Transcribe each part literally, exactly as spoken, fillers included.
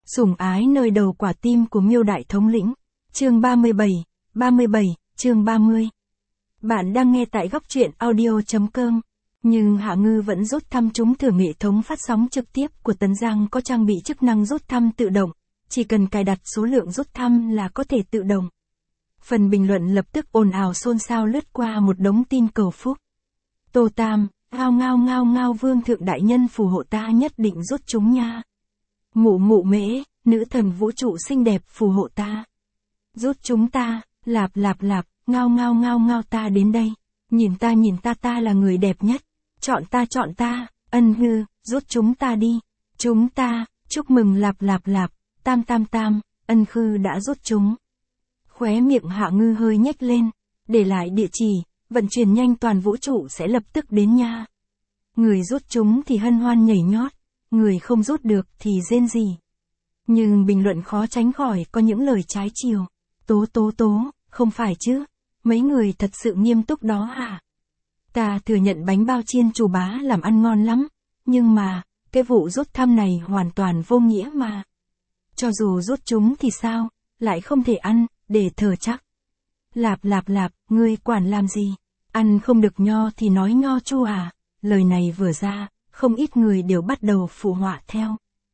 Sủng ái nơi đầu quả tim của Miêu Đại Thống lĩnh. Chương ba mươi bảy, ba mươi bảy, chương ba mươi. Bạn đang nghe tại góc truyện audio.com. Nhưng Hạ Ngư vẫn rút thăm trúng thưởng hệ thống phát sóng trực tiếp của Tấn Giang có trang bị chức năng rút thăm tự động, chỉ cần cài đặt số lượng rút thăm là có thể tự động. Phần bình luận lập tức ồn ào xôn xao lướt qua một đống tin cầu phúc. Tô Tam, ngao ngao ngao ngao vương thượng đại nhân phù hộ ta nhất định rút chúng nha. Mụ mụ mễ, nữ thần vũ trụ xinh đẹp phù hộ ta. Rút chúng ta, lạp lạp lạp, ngao ngao ngao ngao ta đến đây. Nhìn ta nhìn ta ta là người đẹp nhất. Chọn ta chọn ta, ân hư, rút chúng ta đi. Chúng ta, chúc mừng lạp lạp lạp, tam tam tam, ân khư đã rút chúng. Khóe miệng Hạ Ngư hơi nhếch lên, để lại địa chỉ, vận chuyển nhanh toàn vũ trụ sẽ lập tức đến nha. Người rút chúng thì hân hoan nhảy nhót, người không rút được thì rên rỉ. Nhưng bình luận khó tránh khỏi có những lời trái chiều. Tố tố tố, không phải chứ, mấy người thật sự nghiêm túc đó hả? Ta thừa nhận bánh bao chiên Chu Bá làm ăn ngon lắm, nhưng mà, cái vụ rút thăm này hoàn toàn vô nghĩa mà. Cho dù rút chúng thì sao, lại không thể ăn, để thờ chắc. Lạp lạp lạp, ngươi quản làm gì? Ăn không được nho thì nói nho Chu à? Lời này vừa ra, không ít người đều bắt đầu phụ họa theo.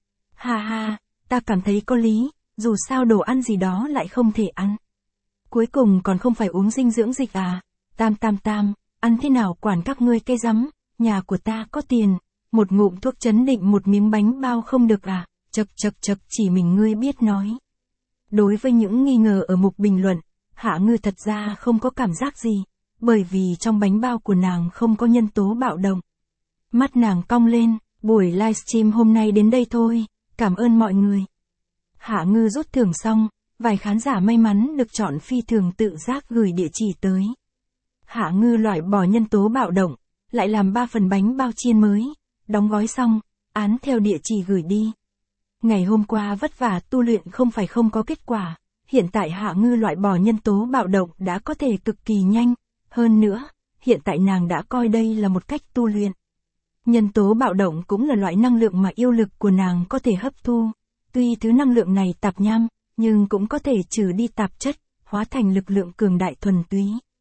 Ha ha, ta cảm thấy có lý, dù sao đồ ăn gì đó lại không thể ăn. Cuối cùng còn không phải uống dinh dưỡng dịch à? Tam tam tam, ăn thế nào quản các ngươi cái rắm, nhà của ta có tiền, một ngụm thuốc chấn định một miếng bánh bao không được à? Chật chật chật, chỉ mình ngươi biết nói. Đối với những nghi ngờ ở mục bình luận, Hạ Ngư thật ra không có cảm giác gì, bởi vì trong bánh bao của nàng không có nhân tố bạo động. Mắt nàng cong lên, buổi livestream hôm nay đến đây thôi, cảm ơn mọi người. Hạ Ngư rút thưởng xong, vài khán giả may mắn được chọn phi thường tự giác gửi địa chỉ tới. Hạ Ngư loại bỏ nhân tố bạo động, lại làm ba phần bánh bao chiên mới, đóng gói xong, án theo địa chỉ gửi đi. Ngày hôm qua vất vả tu luyện không phải không có kết quả, hiện tại Hạ Ngư loại bỏ nhân tố bạo động đã có thể cực kỳ nhanh, hơn nữa, hiện tại nàng đã coi đây là một cách tu luyện. Nhân tố bạo động cũng là loại năng lượng mà yêu lực của nàng có thể hấp thu, tuy thứ năng lượng này tạp nham, nhưng cũng có thể trừ đi tạp chất, hóa thành lực lượng cường đại thuần túy.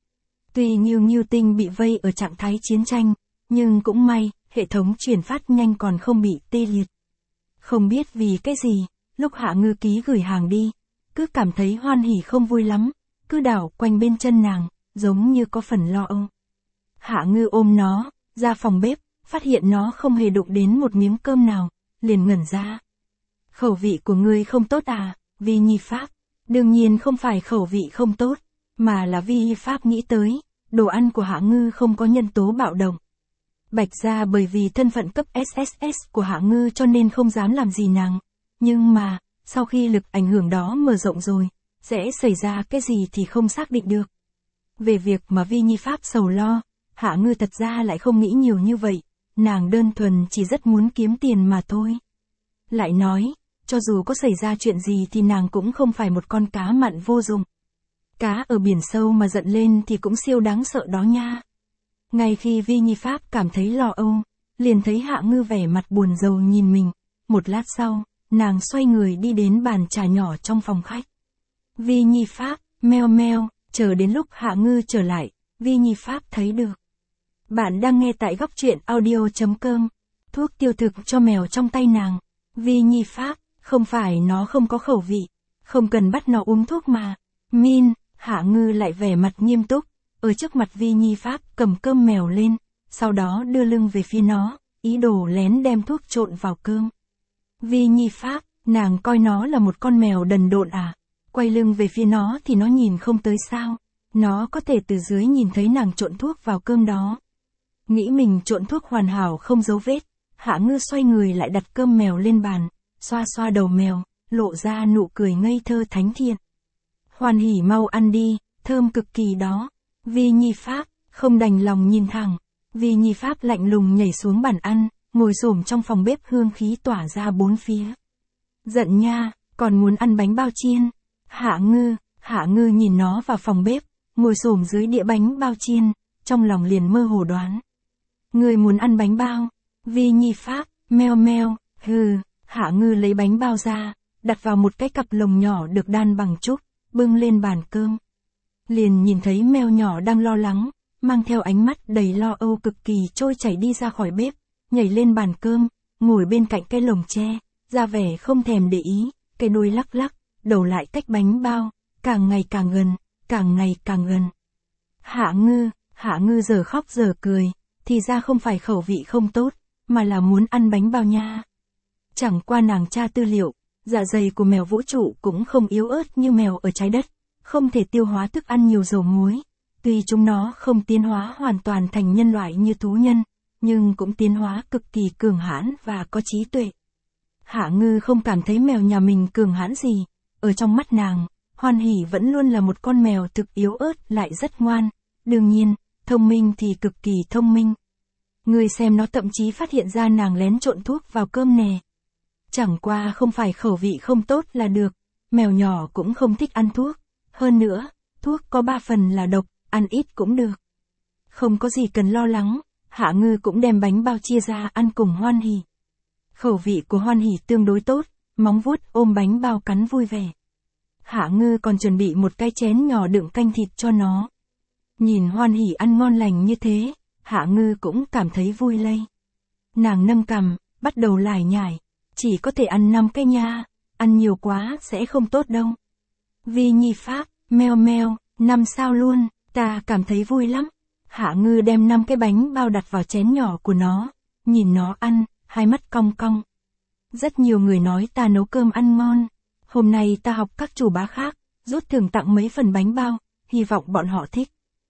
Tuy Nhiêu Nhiêu Tinh bị vây ở trạng thái chiến tranh, nhưng cũng may, hệ thống truyền phát nhanh còn không bị tê liệt. Không biết vì cái gì, lúc Hạ Ngư ký gửi hàng đi, cứ cảm thấy hoan hỉ không vui lắm, cứ đảo quanh bên chân nàng, giống như có phần lo âu. Hạ Ngư ôm nó, ra phòng bếp, phát hiện nó không hề đụng đến một miếng cơm nào, liền ngẩn ra. Khẩu vị của ngươi không tốt à, Vi Nhi Pháp? Đương nhiên không phải khẩu vị không tốt, mà là Vi Nhi Pháp nghĩ tới, đồ ăn của Hạ Ngư không có nhân tố bạo động. Bạch ra bởi vì thân phận cấp ét ét ét của Hạ Ngư cho nên không dám làm gì nàng. Nhưng mà, sau khi lực ảnh hưởng đó mở rộng rồi, sẽ xảy ra cái gì thì không xác định được. Về việc mà Vi Nhi Pháp sầu lo, Hạ Ngư thật ra lại không nghĩ nhiều như vậy, nàng đơn thuần chỉ rất muốn kiếm tiền mà thôi. Lại nói, cho dù có xảy ra chuyện gì thì nàng cũng không phải một con cá mặn vô dụng. Cá ở biển sâu mà giận lên thì cũng siêu đáng sợ đó nha. Ngay khi Vi Nhi Pháp cảm thấy lo âu, liền thấy Hạ Ngư vẻ mặt buồn rầu nhìn mình. Một lát sau, nàng xoay người đi đến bàn trà nhỏ trong phòng khách. Vi Nhi Pháp, meo meo, chờ đến lúc Hạ Ngư trở lại, Vi Nhi Pháp thấy được. Bạn đang nghe tại góc truyện audio.com. Thuốc tiêu thực cho mèo trong tay nàng. Vi Nhi Pháp, không phải nó không có khẩu vị, không cần bắt nó uống thuốc mà. Min, Hạ Ngư lại vẻ mặt nghiêm túc, ở trước mặt Vi Nhi Pháp cầm cơm mèo lên, sau đó đưa lưng về phía nó, ý đồ lén đem thuốc trộn vào cơm. Vi Nhi Pháp, nàng coi nó là một con mèo đần độn à? Quay lưng về phía nó thì nó nhìn không tới sao? Nó có thể từ dưới nhìn thấy nàng trộn thuốc vào cơm đó. Nghĩ mình trộn thuốc hoàn hảo không dấu vết, Hạ Ngư xoay người lại đặt cơm mèo lên bàn, xoa xoa đầu mèo, lộ ra nụ cười ngây thơ thánh thiện. Hoan hỉ mau ăn đi, thơm cực kỳ đó. Vi Nhi Pháp, không đành lòng nhìn thẳng. Vi Nhi Pháp lạnh lùng nhảy xuống bàn ăn, ngồi xổm trong phòng bếp hương khí tỏa ra bốn phía. Giận nha, còn muốn ăn bánh bao chiên. Hạ Ngư, Hạ Ngư nhìn nó vào phòng bếp, ngồi xổm dưới đĩa bánh bao chiên, trong lòng liền mơ hồ đoán. Người muốn ăn bánh bao? Vi Nhi Pháp, meo meo, hừ, Hạ Ngư lấy bánh bao ra, đặt vào một cái cặp lồng nhỏ được đan bằng trúc, bưng lên bàn cơm. Liền nhìn thấy mèo nhỏ đang lo lắng, mang theo ánh mắt đầy lo âu cực kỳ trôi chảy đi ra khỏi bếp, nhảy lên bàn cơm, ngồi bên cạnh cái lồng tre, ra vẻ không thèm để ý, cái đuôi lắc lắc, đầu lại cách bánh bao, càng ngày càng gần, càng ngày càng gần. Hạ Ngư, Hạ Ngư giờ khóc giờ cười, thì ra không phải khẩu vị không tốt, mà là muốn ăn bánh bao nha. Chẳng qua nàng tra tư liệu, dạ dày của mèo vũ trụ cũng không yếu ớt như mèo ở trái đất, không thể tiêu hóa thức ăn nhiều dầu muối. Tuy chúng nó không tiến hóa hoàn toàn thành nhân loại như thú nhân, nhưng cũng tiến hóa cực kỳ cường hãn và có trí tuệ. Hạ Ngư không cảm thấy mèo nhà mình cường hãn gì, ở trong mắt nàng, Hoan Hỉ vẫn luôn là một con mèo thực yếu ớt lại rất ngoan, đương nhiên, thông minh thì cực kỳ thông minh. Người xem nó thậm chí phát hiện ra nàng lén trộn thuốc vào cơm nè. Chẳng qua không phải khẩu vị không tốt là được, mèo nhỏ cũng không thích ăn thuốc, hơn nữa, thuốc có ba phần là độc, ăn ít cũng được. Không có gì cần lo lắng, Hạ Ngư cũng đem bánh bao chia ra ăn cùng Hoan Hỉ. Khẩu vị của Hoan Hỉ tương đối tốt, móng vuốt ôm bánh bao cắn vui vẻ. Hạ Ngư còn chuẩn bị một cái chén nhỏ đựng canh thịt cho nó. Nhìn Hoan Hỉ ăn ngon lành như thế, Hạ Ngư cũng cảm thấy vui lây. Nàng nâng cằm, bắt đầu lải nhải, chỉ có thể ăn năm cái nha, ăn nhiều quá sẽ không tốt đâu. Vi Nhi Pháp, meo meo, năm sao luôn, ta cảm thấy vui lắm. Hạ Ngư đem năm cái bánh bao đặt vào chén nhỏ của nó, nhìn nó ăn, hai mắt cong cong. Rất nhiều người nói ta nấu cơm ăn ngon. Hôm nay ta học các chủ bá khác, rút thưởng tặng mấy phần bánh bao, hy vọng bọn họ thích.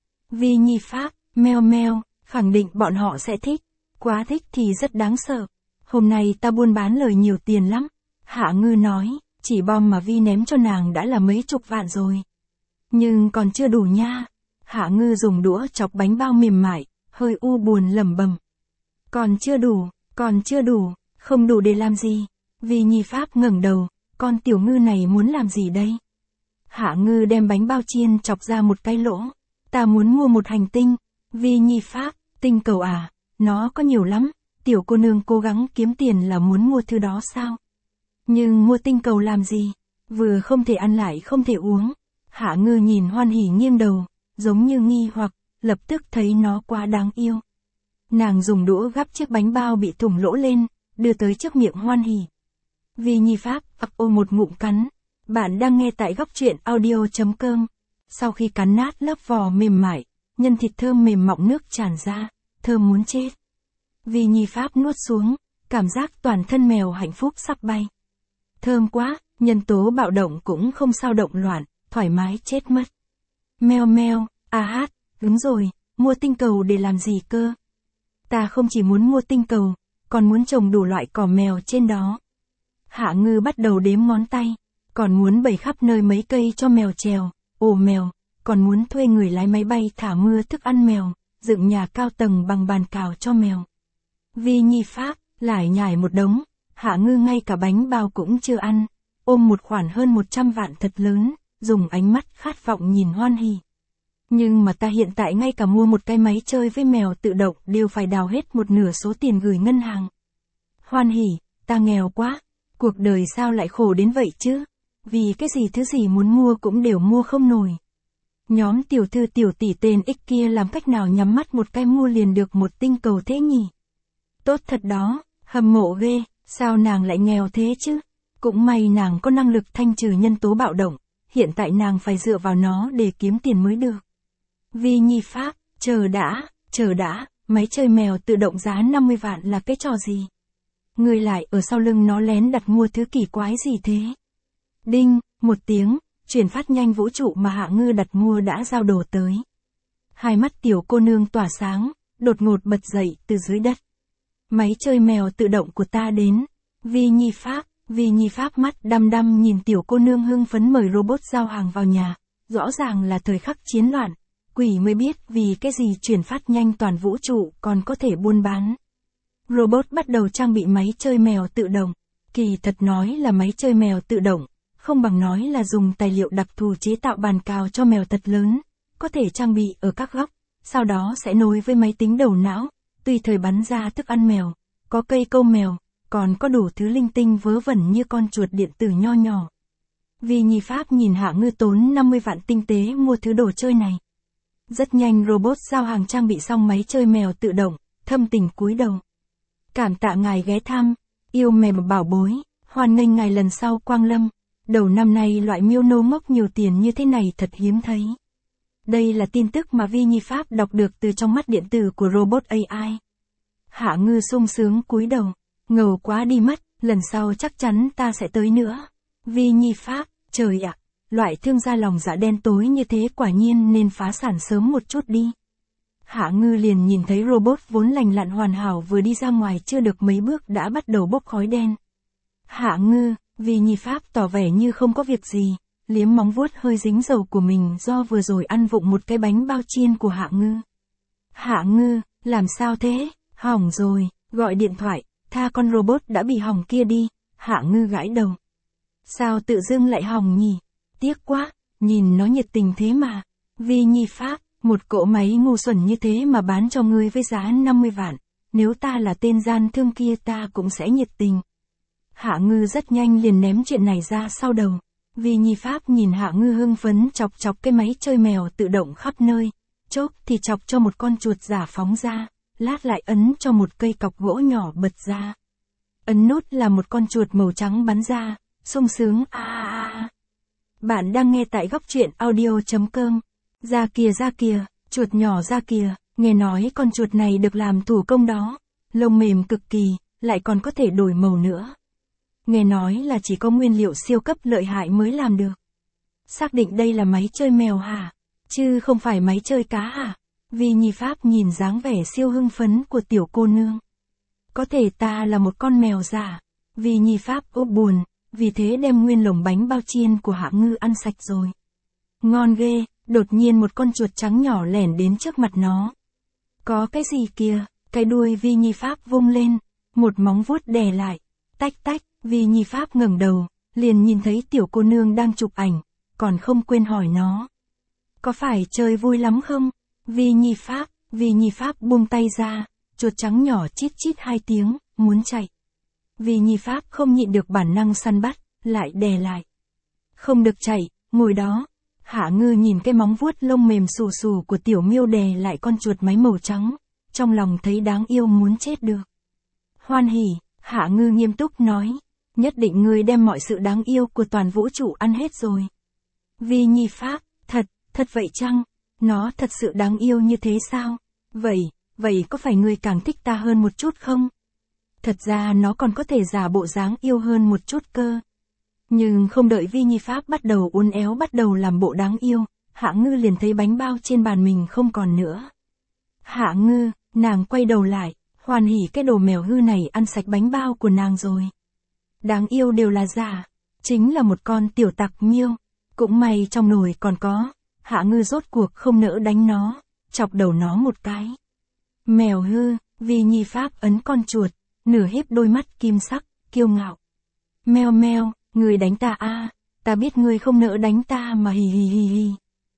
Vi Nhi Pháp, meo meo, khẳng định bọn họ sẽ thích. Quá thích thì rất đáng sợ. Hôm nay ta buôn bán lời nhiều tiền lắm. Hạ Ngư nói, chỉ bom mà Vi ném cho nàng đã là mấy chục vạn rồi. Nhưng còn chưa đủ nha. Hạ Ngư dùng đũa chọc bánh bao mềm mại, hơi u buồn lẩm bẩm. Còn chưa đủ, còn chưa đủ, không đủ để làm gì? Vi Nhi Pháp ngẩng đầu, con tiểu ngư này muốn làm gì đây? Hạ Ngư đem bánh bao chiên chọc ra một cái lỗ. Ta muốn mua một hành tinh. Vi Nhi Pháp, tinh cầu à? Nó có nhiều lắm. Tiểu cô nương cố gắng kiếm tiền là muốn mua thứ đó sao? Nhưng mua tinh cầu làm gì? Vừa không thể ăn lại không thể uống. Hạ Ngư nhìn Hoan Hỉ nghiêng đầu, giống như nghi hoặc, lập tức thấy nó quá đáng yêu. Nàng dùng đũa gắp chiếc bánh bao bị thủng lỗ lên, đưa tới trước miệng Hoan Hỉ. Vi Nhi Pháp ập ô một ngụm cắn. Bạn đang nghe tại góc truyện audio chấm com. Sau khi cắn nát lớp vỏ mềm mại, nhân thịt thơm mềm mọng nước tràn ra, thơm muốn chết. Vi Nhi Pháp nuốt xuống, cảm giác toàn thân mèo hạnh phúc sắp bay. Thơm quá, nhân tố bạo động cũng không sao động loạn, thoải mái chết mất. Meo meo, a hát, đúng rồi, mua tinh cầu để làm gì cơ? Ta không chỉ muốn mua tinh cầu, còn muốn trồng đủ loại cỏ mèo trên đó. Hạ Ngư bắt đầu đếm ngón tay, còn muốn bày khắp nơi mấy cây cho mèo trèo, ồ mèo, còn muốn thuê người lái máy bay thả mưa thức ăn mèo, dựng nhà cao tầng bằng bàn cào cho mèo. Vi Nhi Pháp, lải nhải một đống, Hạ Ngư ngay cả bánh bao cũng chưa ăn, ôm một khoản hơn một trăm vạn thật lớn, dùng ánh mắt khát vọng nhìn Hoan Hỉ. Nhưng mà ta hiện tại ngay cả mua một cái máy chơi với mèo tự động đều phải đào hết một nửa số tiền gửi ngân hàng. Hoan Hỉ, ta nghèo quá, cuộc đời sao lại khổ đến vậy chứ? Vì cái gì thứ gì muốn mua cũng đều mua không nổi. Nhóm tiểu thư tiểu tỷ tên X kia làm cách nào nhắm mắt một cái mua liền được một tinh cầu thế nhỉ? Tốt thật đó, hâm mộ ghê, sao nàng lại nghèo thế chứ? Cũng may nàng có năng lực thanh trừ nhân tố bạo động, hiện tại nàng phải dựa vào nó để kiếm tiền mới được. Vi Nhi Pháp, chờ đã, chờ đã, máy chơi mèo tự động giá năm mươi vạn là cái trò gì? Người lại ở sau lưng nó lén đặt mua thứ kỳ quái gì thế? Đinh, một tiếng, chuyển phát nhanh vũ trụ mà Hạ Ngư đặt mua đã giao đồ tới. Hai mắt tiểu cô nương tỏa sáng, đột ngột bật dậy từ dưới đất. Máy chơi mèo tự động của ta đến. Vi Nhi Pháp, Vi Nhi Pháp mắt đăm đăm nhìn tiểu cô nương hưng phấn mời robot giao hàng vào nhà. Rõ ràng là thời khắc chiến loạn. Quỷ mới biết vì cái gì chuyển phát nhanh toàn vũ trụ còn có thể buôn bán. Robot bắt đầu trang bị máy chơi mèo tự động. Kỳ thật nói là máy chơi mèo tự động, không bằng nói là dùng tài liệu đặc thù chế tạo bàn cào cho mèo thật lớn, có thể trang bị ở các góc, sau đó sẽ nối với máy tính đầu não, tùy thời bắn ra thức ăn mèo, có cây câu mèo, còn có đủ thứ linh tinh vớ vẩn như con chuột điện tử nho nhỏ. Vi Nhi Pháp nhìn Hạ Ngư tốn năm mươi vạn tinh tế mua thứ đồ chơi này. Rất nhanh robot giao hàng trang bị xong máy chơi mèo tự động, thâm tình cúi đầu. Cảm tạ ngài ghé thăm, yêu mèo bảo bối, hoan nghênh ngài lần sau quang lâm. Đầu năm nay loại miêu nô ngốc nhiều tiền như thế này thật hiếm thấy. Đây là tin tức mà Vi Nhi Pháp đọc được từ trong mắt điện tử của robot a i. Hạ Ngư sung sướng cúi đầu, ngầu quá đi mất, lần sau chắc chắn ta sẽ tới nữa. Vi Nhi Pháp, trời ạ, loại thương gia lòng dạ đen tối như thế quả nhiên nên phá sản sớm một chút đi. Hạ Ngư liền nhìn thấy robot vốn lành lặn hoàn hảo vừa đi ra ngoài chưa được mấy bước đã bắt đầu bốc khói đen. Hạ Ngư, Vi Nhi Pháp tỏ vẻ như không có việc gì, liếm móng vuốt hơi dính dầu của mình do vừa rồi ăn vụng một cái bánh bao chiên của Hạ Ngư. Hạ Ngư, làm sao thế, hỏng rồi, gọi điện thoại, tha con robot đã bị hỏng kia đi. Hạ Ngư gãi đầu. Sao tự dưng lại hỏng nhỉ, tiếc quá, nhìn nó nhiệt tình thế mà. Vi Nhi Pháp, một cỗ máy ngu xuẩn như thế mà bán cho ngươi với giá năm mươi vạn, nếu ta là tên gian thương kia ta cũng sẽ nhiệt tình. Hạ Ngư rất nhanh liền ném chuyện này ra sau đầu. Vi Nhi Pháp nhìn Hạ Ngư hưng phấn chọc chọc cái máy chơi mèo tự động khắp nơi, chốc thì chọc cho một con chuột giả phóng ra, lát lại ấn cho một cây cọc gỗ nhỏ bật ra. Ấn nút là một con chuột màu trắng bắn ra, sung sướng a a a. Bạn đang nghe tại góc truyện audio chấm com. Ra kìa ra kìa, chuột nhỏ ra kìa, nghe nói con chuột này được làm thủ công đó, lông mềm cực kỳ, lại còn có thể đổi màu nữa. Nghe nói là chỉ có nguyên liệu siêu cấp lợi hại mới làm được. Xác định đây là máy chơi mèo hả? Chứ không phải máy chơi cá hả? Vi Nhi Pháp nhìn dáng vẻ siêu hưng phấn của tiểu cô nương. Có thể ta là một con mèo giả. Vi Nhi Pháp ốp buồn, vì thế đem nguyên lồng bánh bao chiên của Hạ Ngư ăn sạch rồi. Ngon ghê, đột nhiên một con chuột trắng nhỏ lẻn đến trước mặt nó. Có cái gì kìa, cái đuôi Vi Nhi Pháp vung lên, một móng vuốt đè lại, tách tách. Vi Nhi Pháp ngẩng đầu, liền nhìn thấy tiểu cô nương đang chụp ảnh, còn không quên hỏi nó. Có phải chơi vui lắm không? Vi Nhi Pháp, Vi Nhi Pháp buông tay ra, chuột trắng nhỏ chít chít hai tiếng, muốn chạy. Vi Nhi Pháp không nhịn được bản năng săn bắt, lại đè lại. Không được chạy, ngồi đó. Hạ Ngư nhìn cái móng vuốt lông mềm xù xù của tiểu miêu đè lại con chuột máy màu trắng, trong lòng thấy đáng yêu muốn chết được. Hoan hỉ, Hạ Ngư nghiêm túc nói. Nhất định ngươi đem mọi sự đáng yêu của toàn vũ trụ ăn hết rồi. Vi Nhi Pháp, thật, thật vậy chăng? Nó thật sự đáng yêu như thế sao? Vậy, vậy có phải ngươi càng thích ta hơn một chút không? Thật ra nó còn có thể giả bộ dáng yêu hơn một chút cơ. Nhưng không đợi Vi Nhi Pháp bắt đầu uốn éo bắt đầu làm bộ đáng yêu, Hạ Ngư liền thấy bánh bao trên bàn mình không còn nữa. Hạ Ngư, nàng quay đầu lại, hoan hỉ cái đồ mèo hư này ăn sạch bánh bao của nàng rồi. Đáng yêu đều là giả, chính là một con tiểu tặc miêu, cũng may trong nồi còn có. Hạ Ngư rốt cuộc không nỡ đánh nó, chọc đầu nó một cái. Mèo hư, Vi Nhi Pháp ấn con chuột, nửa híp đôi mắt kim sắc, kiêu ngạo. Meo meo, ngươi đánh ta a, ta biết ngươi không nỡ đánh ta mà hì hì hì hì.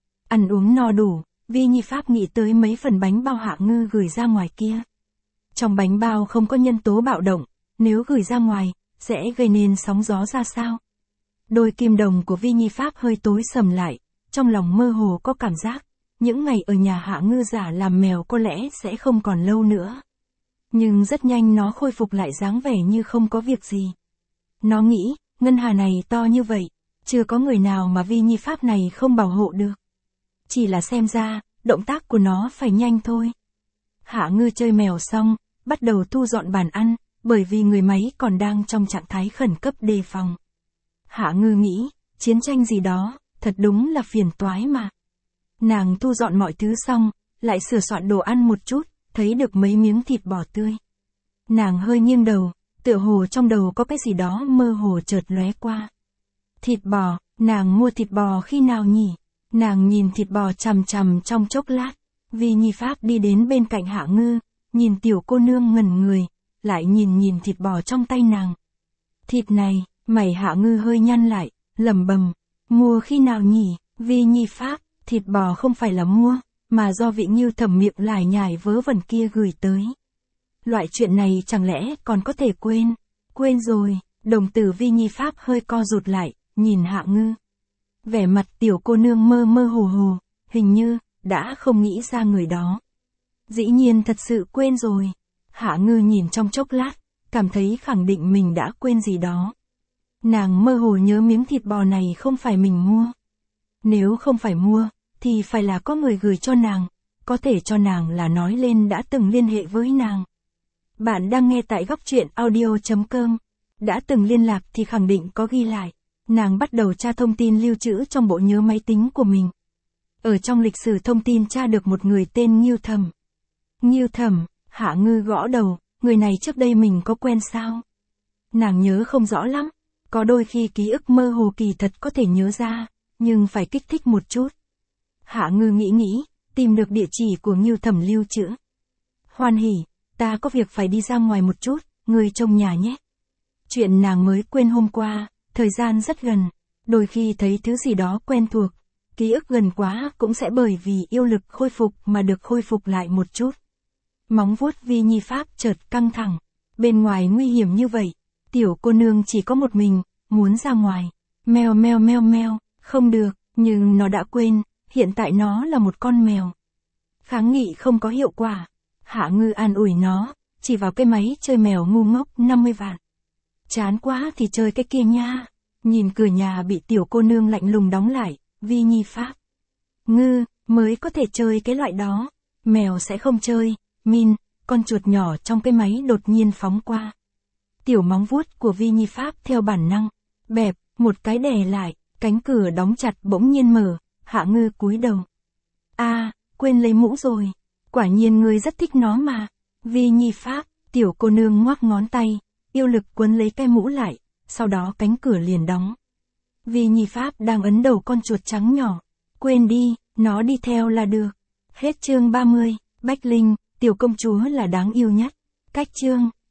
Ăn uống no đủ, Vi Nhi Pháp nghĩ tới mấy phần bánh bao Hạ Ngư gửi ra ngoài kia. Trong bánh bao không có nhân tố bạo động, nếu gửi ra ngoài, sẽ gây nên sóng gió ra sao? Đôi kim đồng của Vi Nhi Pháp hơi tối sầm lại, trong lòng mơ hồ có cảm giác, những ngày ở nhà Hạ Ngư giả làm mèo có lẽ sẽ không còn lâu nữa. Nhưng rất nhanh nó khôi phục lại dáng vẻ như không có việc gì. Nó nghĩ, ngân hà này to như vậy, chưa có người nào mà Vi Nhi Pháp này không bảo hộ được. Chỉ là xem ra, động tác của nó phải nhanh thôi. Hạ Ngư chơi mèo xong, bắt đầu thu dọn bàn ăn, bởi vì người máy còn đang trong trạng thái khẩn cấp đề phòng. Hạ Ngư nghĩ, chiến tranh gì đó, thật đúng là phiền toái mà. Nàng thu dọn mọi thứ xong, lại sửa soạn đồ ăn một chút, thấy được mấy miếng thịt bò tươi. Nàng hơi nghiêng đầu, tựa hồ trong đầu có cái gì đó mơ hồ chợt lóe qua. Thịt bò, nàng mua thịt bò khi nào nhỉ? Nàng nhìn thịt bò chằm chằm trong chốc lát, Vi Nhi Pháp đi đến bên cạnh Hạ Ngư, nhìn tiểu cô nương ngẩn người, lại nhìn nhìn thịt bò trong tay nàng. Thịt này, mày Hạ Ngư hơi nhăn lại, lẩm bẩm, mua khi nào nhỉ? Vi Nhi Pháp, thịt bò không phải là mua, mà do vị Ngưu thẩm miệng lải nhải vớ vẩn kia gửi tới. Loại chuyện này chẳng lẽ còn có thể quên? Quên rồi, đồng tử Vi Nhi Pháp hơi co rụt lại, nhìn Hạ Ngư. Vẻ mặt tiểu cô nương mơ mơ hồ hồ, hình như, đã không nghĩ ra người đó. Dĩ nhiên thật sự quên rồi. Hạ Ngư nhìn trong chốc lát, cảm thấy khẳng định mình đã quên gì đó. Nàng mơ hồ nhớ miếng thịt bò này không phải mình mua. Nếu không phải mua, thì phải là có người gửi cho nàng, có thể cho nàng là nói lên đã từng liên hệ với nàng. Bạn đang nghe tại góc truyện audio chấm com. Đã từng liên lạc thì khẳng định có ghi lại. Nàng bắt đầu tra thông tin lưu trữ trong bộ nhớ máy tính của mình. Ở trong lịch sử thông tin tra được một người tên Ngưu Thẩm. Ngưu Thẩm, Hạ Ngư gõ đầu, người này trước đây mình có quen sao? Nàng nhớ không rõ lắm, có đôi khi ký ức mơ hồ kỳ thật có thể nhớ ra, nhưng phải kích thích một chút. Hạ Ngư nghĩ nghĩ, tìm được địa chỉ của Ngưu Thẩm lưu trữ. Hoan hỉ, ta có việc phải đi ra ngoài một chút, người trông nhà nhé. Chuyện nàng mới quên hôm qua, thời gian rất gần, đôi khi thấy thứ gì đó quen thuộc, ký ức gần quá cũng sẽ bởi vì yêu lực khôi phục mà được khôi phục lại một chút. Móng vuốt Vi Nhi Pháp chợt căng thẳng, bên ngoài nguy hiểm như vậy, tiểu cô nương chỉ có một mình, muốn ra ngoài. Mèo mèo mèo mèo, không được, nhưng nó đã quên, hiện tại nó là một con mèo. Kháng nghị không có hiệu quả. Hạ Ngư an ủi nó, chỉ vào cái máy chơi mèo ngu ngốc năm mươi vạn. Chán quá thì chơi cái kia nha. Nhìn cửa nhà bị tiểu cô nương lạnh lùng đóng lại, Vi Nhi Pháp. Ngư, mới có thể chơi cái loại đó. Mèo sẽ không chơi. Min, con chuột nhỏ trong cái máy đột nhiên phóng qua. Tiểu móng vuốt của Vi Nhi Pháp theo bản năng. Bẹp, một cái đè lại, cánh cửa đóng chặt bỗng nhiên mở. Hạ Ngư cúi đầu. A, à, quên lấy mũ rồi. Quả nhiên ngươi rất thích nó mà. Vi Nhi Pháp, tiểu cô nương ngoắc ngón tay, yêu lực quấn lấy cái mũ lại, sau đó cánh cửa liền đóng. Vi Nhi Pháp đang ấn đầu con chuột trắng nhỏ. Quên đi, nó đi theo là được. Hết chương ba mươi, Bách Linh, tiểu công chúa là đáng yêu nhất. Cách chương